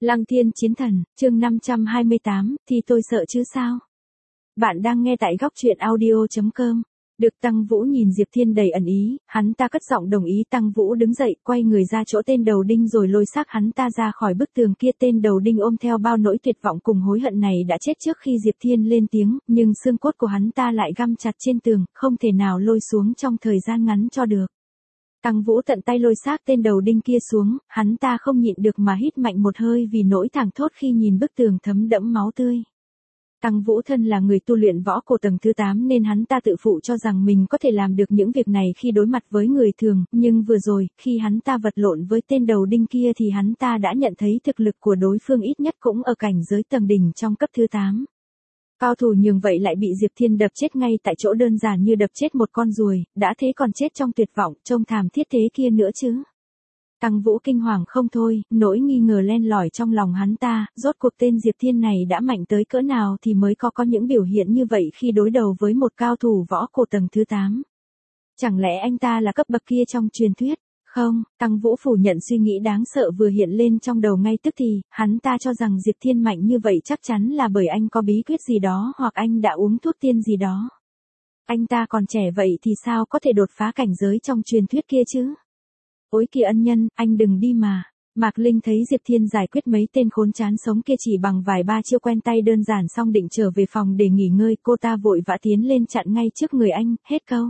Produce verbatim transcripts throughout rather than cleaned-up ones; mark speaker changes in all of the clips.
Speaker 1: Lăng Thiên Chiến Thần, chương năm trăm hai mươi tám, thì tôi sợ chứ sao? Bạn đang nghe tại góc truyện audio chấm com. Được Tăng Vũ nhìn Diệp Thiên đầy ẩn ý, hắn ta cất giọng đồng ý. Tăng Vũ đứng dậy, quay người ra chỗ tên đầu đinh rồi lôi xác hắn ta ra khỏi bức tường kia. Tên đầu đinh ôm theo bao nỗi tuyệt vọng cùng hối hận này đã chết trước khi Diệp Thiên lên tiếng, nhưng xương cốt của hắn ta lại găm chặt trên tường, không thể nào lôi xuống trong thời gian ngắn cho được. Tăng Vũ tận tay lôi xác tên đầu đinh kia xuống, hắn ta không nhịn được mà hít mạnh một hơi vì nỗi thảng thốt khi nhìn bức tường thấm đẫm máu tươi. Tăng Vũ thân là người tu luyện võ cổ tầng thứ tám nên hắn ta tự phụ cho rằng mình có thể làm được những việc này khi đối mặt với người thường, nhưng vừa rồi, khi hắn ta vật lộn với tên đầu đinh kia thì hắn ta đã nhận thấy thực lực của đối phương ít nhất cũng ở cảnh giới tầng đỉnh trong cấp thứ tám. Cao thủ nhường vậy lại bị Diệp Thiên đập chết ngay tại chỗ, đơn giản như đập chết một con ruồi, đã thế còn chết trong tuyệt vọng, trông thảm thiết thế kia nữa chứ. Tăng Vũ kinh hoàng không thôi, nỗi nghi ngờ len lỏi trong lòng hắn ta, rốt cuộc tên Diệp Thiên này đã mạnh tới cỡ nào thì mới có có những biểu hiện như vậy khi đối đầu với một cao thủ võ cổ tầng thứ tám. Chẳng lẽ anh ta là cấp bậc kia trong truyền thuyết? Không, Tăng Vũ phủ nhận suy nghĩ đáng sợ vừa hiện lên trong đầu ngay tức thì, hắn ta cho rằng Diệp Thiên mạnh như vậy chắc chắn là bởi anh có bí quyết gì đó hoặc anh đã uống thuốc tiên gì đó. Anh ta còn trẻ vậy thì sao có thể đột phá cảnh giới trong truyền thuyết kia chứ? Ôi kìa ân nhân, anh đừng đi mà. Mạc Linh thấy Diệp Thiên giải quyết mấy tên khốn chán sống kia chỉ bằng vài ba chiêu quen tay đơn giản xong định trở về phòng để nghỉ ngơi, cô ta vội vã tiến lên chặn ngay trước người anh, hết câu.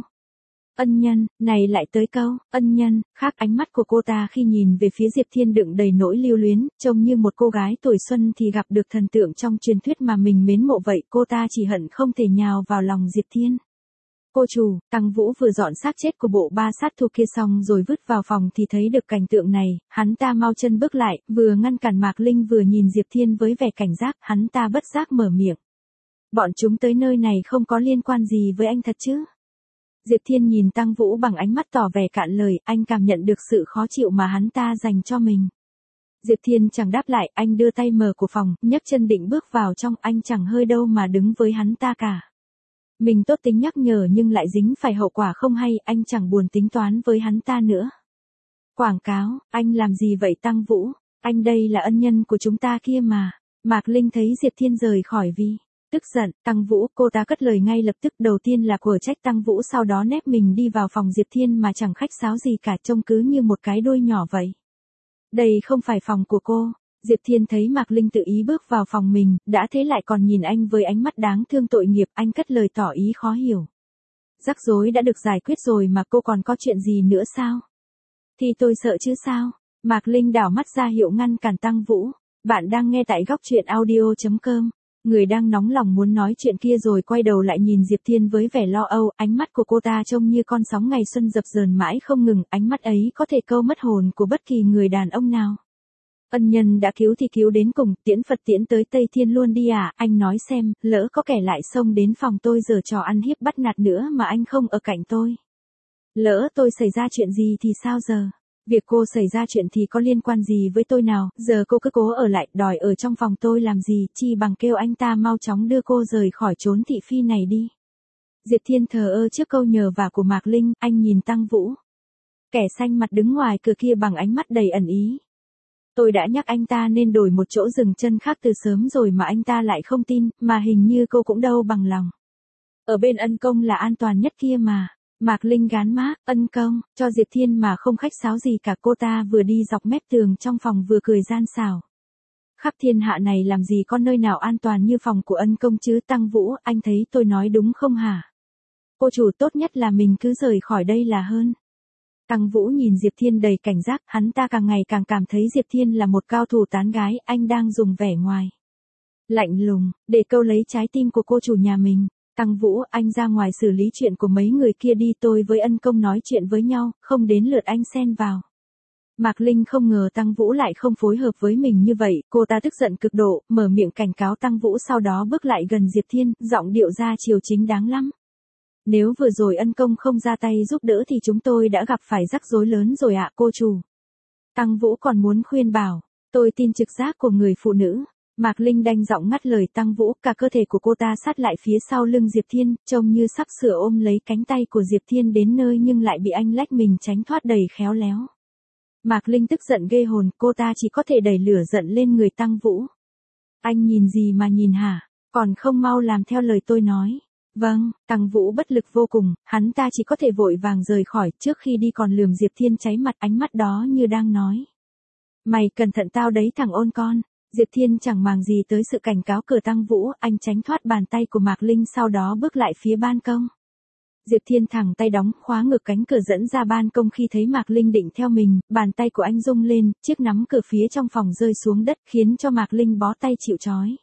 Speaker 1: Ân nhân, này lại tới câu, ân nhân, khác ánh mắt của cô ta khi nhìn về phía Diệp Thiên đựng đầy nỗi lưu luyến, trông như một cô gái tuổi xuân thì gặp được thần tượng trong truyền thuyết mà mình mến mộ vậy, cô ta chỉ hận không thể nhào vào lòng Diệp Thiên. Cô chủ, Tăng Vũ vừa dọn xác chết của bộ ba sát thủ kia xong rồi vứt vào phòng thì thấy được cảnh tượng này, hắn ta mau chân bước lại, vừa ngăn cản Mạc Linh vừa nhìn Diệp Thiên với vẻ cảnh giác, hắn ta bất giác mở miệng. Bọn chúng tới nơi này không có liên quan gì với anh thật chứ? Diệp Thiên nhìn Tăng Vũ bằng ánh mắt tỏ vẻ cạn lời, anh cảm nhận được sự khó chịu mà hắn ta dành cho mình. Diệp Thiên chẳng đáp lại, anh đưa tay mở của phòng, nhấc chân định bước vào trong, anh chẳng hơi đâu mà đứng với hắn ta cả. Mình tốt tính nhắc nhở nhưng lại dính phải hậu quả không hay, anh chẳng buồn tính toán với hắn ta nữa. Quảng cáo, anh làm gì vậy Tăng Vũ? Anh đây là ân nhân của chúng ta kia mà. Mạc Linh thấy Diệp Thiên rời khỏi vì tức giận, Tăng Vũ, cô ta cất lời ngay lập tức, đầu tiên là quở trách Tăng Vũ, sau đó nép mình đi vào phòng Diệp Thiên mà chẳng khách sáo gì cả, trông cứ như một cái đuôi nhỏ vậy. Đây không phải phòng của cô. Diệp Thiên thấy Mạc Linh tự ý bước vào phòng mình, đã thế lại còn nhìn anh với ánh mắt đáng thương tội nghiệp, anh cất lời tỏ ý khó hiểu. Rắc rối đã được giải quyết rồi mà cô còn có chuyện gì nữa sao? Thì tôi sợ chứ sao? Mạc Linh đảo mắt ra hiệu ngăn cản Tăng Vũ. Bạn đang nghe tại góc truyện audio chấm com. Người đang nóng lòng muốn nói chuyện kia rồi quay đầu lại nhìn Diệp Thiên với vẻ lo âu, ánh mắt của cô ta trông như con sóng ngày xuân dập dờn mãi không ngừng, ánh mắt ấy có thể câu mất hồn của bất kỳ người đàn ông nào. Ân nhân đã cứu thì cứu đến cùng, tiễn Phật tiễn tới Tây Thiên luôn đi à, anh nói xem, lỡ có kẻ lại xông đến phòng tôi giở trò ăn hiếp bắt nạt nữa mà anh không ở cạnh tôi. Lỡ tôi xảy ra chuyện gì thì sao giờ? Việc cô xảy ra chuyện thì có liên quan gì với tôi nào, giờ cô cứ cố ở lại, đòi ở trong phòng tôi làm gì, chi bằng kêu anh ta mau chóng đưa cô rời khỏi chốn thị phi này đi. Diệp Thiên thờ ơ trước câu nhờ vả của Mạc Linh, anh nhìn Tăng Vũ. Kẻ xanh mặt đứng ngoài cửa kia bằng ánh mắt đầy ẩn ý. Tôi đã nhắc anh ta nên đổi một chỗ dừng chân khác từ sớm rồi mà anh ta lại không tin, mà hình như cô cũng đâu bằng lòng. Ở bên Ân Công là an toàn nhất kia mà. Mạc Linh gán mác, Ân Công, cho Diệp Thiên mà không khách sáo gì cả, cô ta vừa đi dọc mép tường trong phòng vừa cười gian xảo. Khắp thiên hạ này làm gì có nơi nào an toàn như phòng của Ân Công chứ? Tăng Vũ, anh thấy tôi nói đúng không hả? Cô chủ, tốt nhất là mình cứ rời khỏi đây là hơn. Tăng Vũ nhìn Diệp Thiên đầy cảnh giác, hắn ta càng ngày càng cảm thấy Diệp Thiên là một cao thủ tán gái, anh đang dùng vẻ ngoài lạnh lùng, để câu lấy trái tim của cô chủ nhà mình. Tăng Vũ, anh ra ngoài xử lý chuyện của mấy người kia đi, tôi với Ân Công nói chuyện với nhau, không đến lượt anh xen vào. Mạc Linh không ngờ Tăng Vũ lại không phối hợp với mình như vậy, cô ta tức giận cực độ, mở miệng cảnh cáo Tăng Vũ, sau đó bước lại gần Diệp Thiên, giọng điệu ra chiều chính đáng lắm. Nếu vừa rồi Ân Công không ra tay giúp đỡ thì chúng tôi đã gặp phải rắc rối lớn rồi ạ cô chủ. Tăng Vũ còn muốn khuyên bảo, tôi tin trực giác của người phụ nữ. Mạc Linh đanh giọng ngắt lời Tăng Vũ, cả cơ thể của cô ta sát lại phía sau lưng Diệp Thiên, trông như sắp sửa ôm lấy cánh tay của Diệp Thiên đến nơi nhưng lại bị anh lách mình tránh thoát đầy khéo léo. Mạc Linh tức giận ghê hồn, cô ta chỉ có thể đẩy lửa giận lên người Tăng Vũ. Anh nhìn gì mà nhìn hả? Còn không mau làm theo lời tôi nói. Vâng, Tăng Vũ bất lực vô cùng, hắn ta chỉ có thể vội vàng rời khỏi, trước khi đi còn lườm Diệp Thiên cháy mặt, ánh mắt đó như đang nói. Mày cẩn thận tao đấy thằng ôn con. Diệp Thiên chẳng màng gì tới sự cảnh cáo cửa Tăng Vũ, anh tránh thoát bàn tay của Mạc Linh sau đó bước lại phía ban công. Diệp Thiên thẳng tay đóng khóa ngược cánh cửa dẫn ra ban công, khi thấy Mạc Linh định theo mình, bàn tay của anh rung lên, chiếc nắm cửa phía trong phòng rơi xuống đất khiến cho Mạc Linh bó tay chịu trói.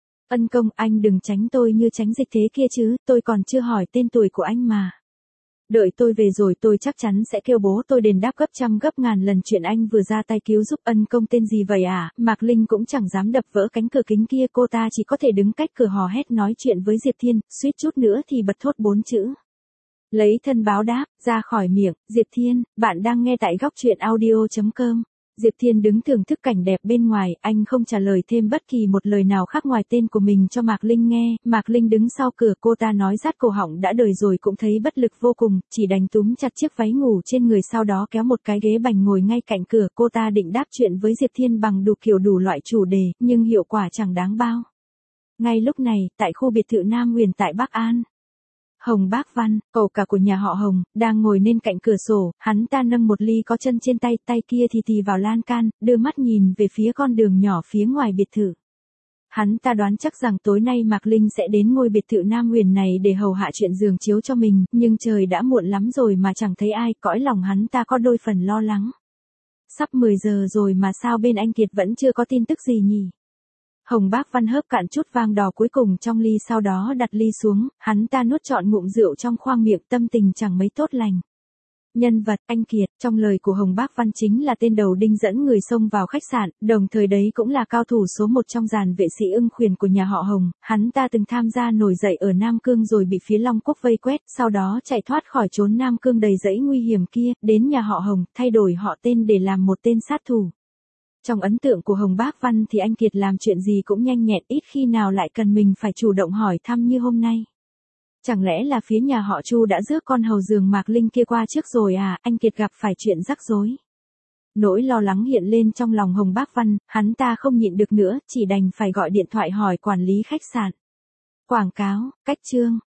Speaker 1: Ân công, anh đừng tránh tôi như tránh dịch thế kia chứ, tôi còn chưa hỏi tên tuổi của anh mà. Đợi tôi về rồi tôi chắc chắn sẽ kêu bố tôi đền đáp gấp trăm gấp ngàn lần chuyện anh vừa ra tay cứu giúp. Ân công tên gì vậy à? Mạc Linh cũng chẳng dám đập vỡ cánh cửa kính kia, cô ta chỉ có thể đứng cách cửa hò hét nói chuyện với Diệp Thiên, suýt chút nữa thì bật thốt bốn chữ. Lấy thân báo đáp, ra khỏi miệng, Diệp Thiên, bạn đang nghe tại góc truyện audio chấm com. Diệp Thiên đứng thưởng thức cảnh đẹp bên ngoài, anh không trả lời thêm bất kỳ một lời nào khác ngoài tên của mình cho Mạc Linh nghe. Mạc Linh đứng sau cửa, cô ta nói rát cổ họng đã đời rồi cũng thấy bất lực vô cùng, chỉ đành túm chặt chiếc váy ngủ trên người, sau đó kéo một cái ghế bành ngồi ngay cạnh cửa. Cô ta định đáp chuyện với Diệp Thiên bằng đủ kiểu đủ loại chủ đề, nhưng hiệu quả chẳng đáng bao. Ngay lúc này, tại khu biệt thự Nam Huyền tại Bắc An, Hồng Bác Văn, cậu cả của nhà họ Hồng, đang ngồi bên cạnh cửa sổ, hắn ta nâng một ly có chân trên tay, tay kia thì tì vào lan can, đưa mắt nhìn về phía con đường nhỏ phía ngoài biệt thự. Hắn ta đoán chắc rằng tối nay Mạc Linh sẽ đến ngôi biệt thự Nam Huyền này để hầu hạ chuyện giường chiếu cho mình, nhưng trời đã muộn lắm rồi mà chẳng thấy ai, cõi lòng hắn ta có đôi phần lo lắng. Sắp mười giờ rồi mà sao bên anh Kiệt vẫn chưa có tin tức gì nhỉ? Hồng Bác Văn hớp cạn chút vang đỏ cuối cùng trong ly, sau đó đặt ly xuống, hắn ta nuốt trọn ngụm rượu trong khoang miệng, tâm tình chẳng mấy tốt lành. Nhân vật, anh Kiệt, trong lời của Hồng Bác Văn chính là tên đầu đinh dẫn người xông vào khách sạn, đồng thời đấy cũng là cao thủ số một trong dàn vệ sĩ ưng khuyển của nhà họ Hồng. Hắn ta từng tham gia nổi dậy ở Nam Cương rồi bị phía Long Quốc vây quét, sau đó chạy thoát khỏi chốn Nam Cương đầy rẫy nguy hiểm kia, đến nhà họ Hồng, thay đổi họ tên để làm một tên sát thủ. Trong ấn tượng của Hồng Bác Văn thì anh Kiệt làm chuyện gì cũng nhanh nhẹn, ít khi nào lại cần mình phải chủ động hỏi thăm như hôm nay. Chẳng lẽ là phía nhà họ Chu đã rước con hầu giường Mạc Linh kia qua trước rồi à? Anh Kiệt gặp phải chuyện rắc rối. Nỗi lo lắng hiện lên trong lòng Hồng Bác Văn, hắn ta không nhịn được nữa, chỉ đành phải gọi điện thoại hỏi quản lý khách sạn. Quảng cáo, cách chương.